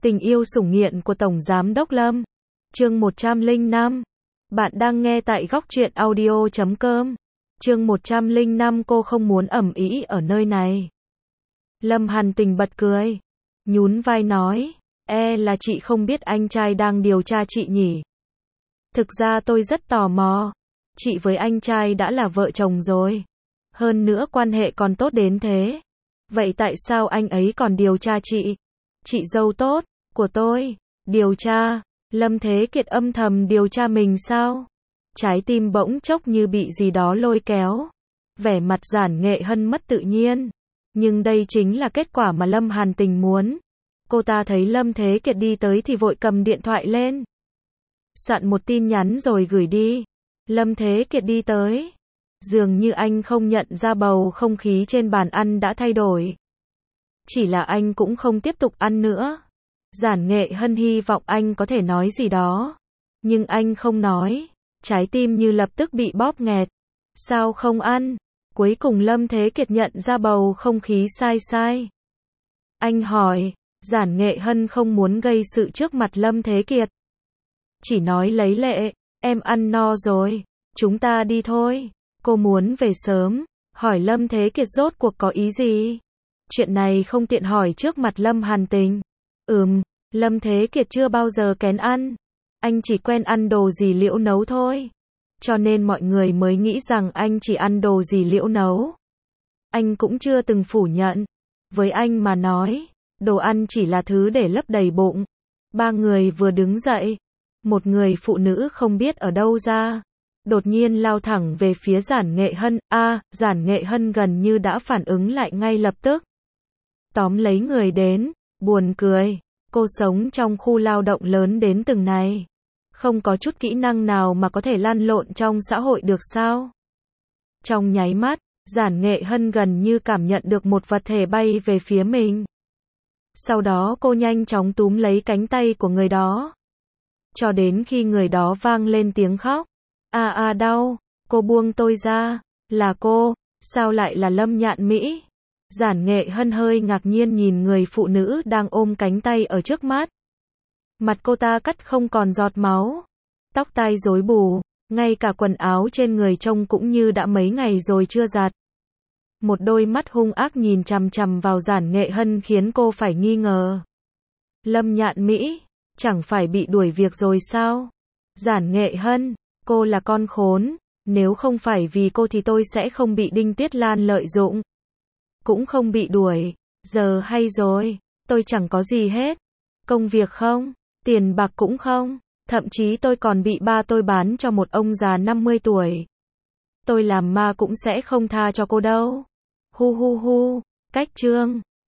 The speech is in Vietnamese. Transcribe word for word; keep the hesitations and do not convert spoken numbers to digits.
Tình yêu sủng nghiện của Tổng Giám đốc Lâm. Chương một trăm lẻ năm. Bạn đang nghe tại góc truyện audio chấm com. Chương một trăm lẻ năm. Cô không muốn ầm ĩ ở nơi này. Lâm Hàn Tình bật cười, nhún vai nói, e là chị không biết anh trai đang điều tra chị nhỉ. Thực ra tôi rất tò mò, chị với anh trai đã là vợ chồng rồi. Hơn nữa quan hệ còn tốt đến thế. Vậy tại sao anh ấy còn điều tra chị? Chị dâu tốt của tôi, điều tra, Lâm Thế Kiệt âm thầm điều tra mình sao? Trái tim bỗng chốc như bị gì đó lôi kéo. Vẻ mặt Giản Nghệ Hân mất tự nhiên. Nhưng đây chính là kết quả mà Lâm Hàn Tình muốn. Cô ta thấy Lâm Thế Kiệt đi tới thì vội cầm điện thoại lên. Soạn một tin nhắn rồi gửi đi. Lâm Thế Kiệt đi tới. Dường như anh không nhận ra bầu không khí trên bàn ăn đã thay đổi. Chỉ là anh cũng không tiếp tục ăn nữa. Giản Nghệ Hân hy vọng anh có thể nói gì đó. Nhưng anh không nói. Trái tim như lập tức bị bóp nghẹt. Sao không ăn? Cuối cùng Lâm Thế Kiệt nhận ra bầu không khí sai sai. Anh hỏi. Giản Nghệ Hân không muốn gây sự trước mặt Lâm Thế Kiệt. Chỉ nói lấy lệ. Em ăn no rồi. Chúng ta đi thôi. Cô muốn về sớm. Hỏi Lâm Thế Kiệt rốt cuộc có ý gì? Chuyện này không tiện hỏi trước mặt Lâm Hàn Tình. Ừm, Lâm Thế Kiệt chưa bao giờ kén ăn. Anh chỉ quen ăn đồ gì Liễu nấu thôi. Cho nên mọi người mới nghĩ rằng anh chỉ ăn đồ gì Liễu nấu. Anh cũng chưa từng phủ nhận. Với anh mà nói, đồ ăn chỉ là thứ để lấp đầy bụng. Ba người vừa đứng dậy. Một người phụ nữ không biết ở đâu ra. Đột nhiên lao thẳng về phía Giản Nghệ Hân. A, à, Giản Nghệ Hân gần như đã phản ứng lại ngay lập tức. Tóm lấy người đến, buồn cười. Cô sống trong khu lao động lớn đến từng này. Không có chút kỹ năng nào mà có thể lăn lộn trong xã hội được sao? Trong nháy mắt, Giản Nghệ Hân gần như cảm nhận được một vật thể bay về phía mình. Sau đó cô nhanh chóng túm lấy cánh tay của người đó. Cho đến khi người đó vang lên tiếng khóc. A a đau, cô buông tôi ra. Là cô, sao lại là Lâm Nhạn Mỹ? Giản Nghệ Hân hơi ngạc nhiên nhìn người phụ nữ đang ôm cánh tay ở trước mắt. Mặt cô ta cắt không còn giọt máu. Tóc tai rối bù, ngay cả quần áo trên người trông cũng như đã mấy ngày rồi chưa giặt. Một đôi mắt hung ác nhìn chằm chằm vào Giản Nghệ Hân khiến cô phải nghi ngờ. Lâm Nhạn Mỹ, chẳng phải bị đuổi việc rồi sao? Giản Nghệ Hân, cô là con khốn. Nếu không phải vì cô thì tôi sẽ không bị Đinh Tuyết Lan lợi dụng. Cũng không bị đuổi. Giờ hay rồi, tôi chẳng có gì hết. Công việc không, tiền bạc cũng không. Thậm chí tôi còn bị ba tôi bán cho một ông già năm mươi tuổi. Tôi làm ma cũng sẽ không tha cho cô đâu. Hu hu hu, cách chương.